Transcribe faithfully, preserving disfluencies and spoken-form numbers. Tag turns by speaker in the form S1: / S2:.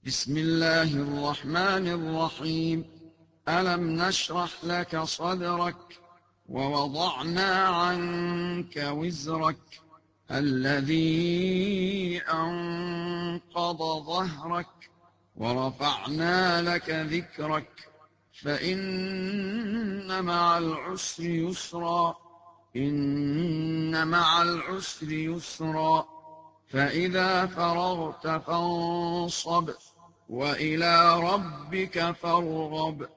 S1: بسم الله الرحمن الرحيم. ألم نشرح لك صدرك ووضعنا عنك وزرك الذي أنقض ظهرك ورفعنا لك ذكرك فإن مع العسر يسرا إن مع العسر يسرا فإذا فرغت فانصب وإلى ربك فارغب.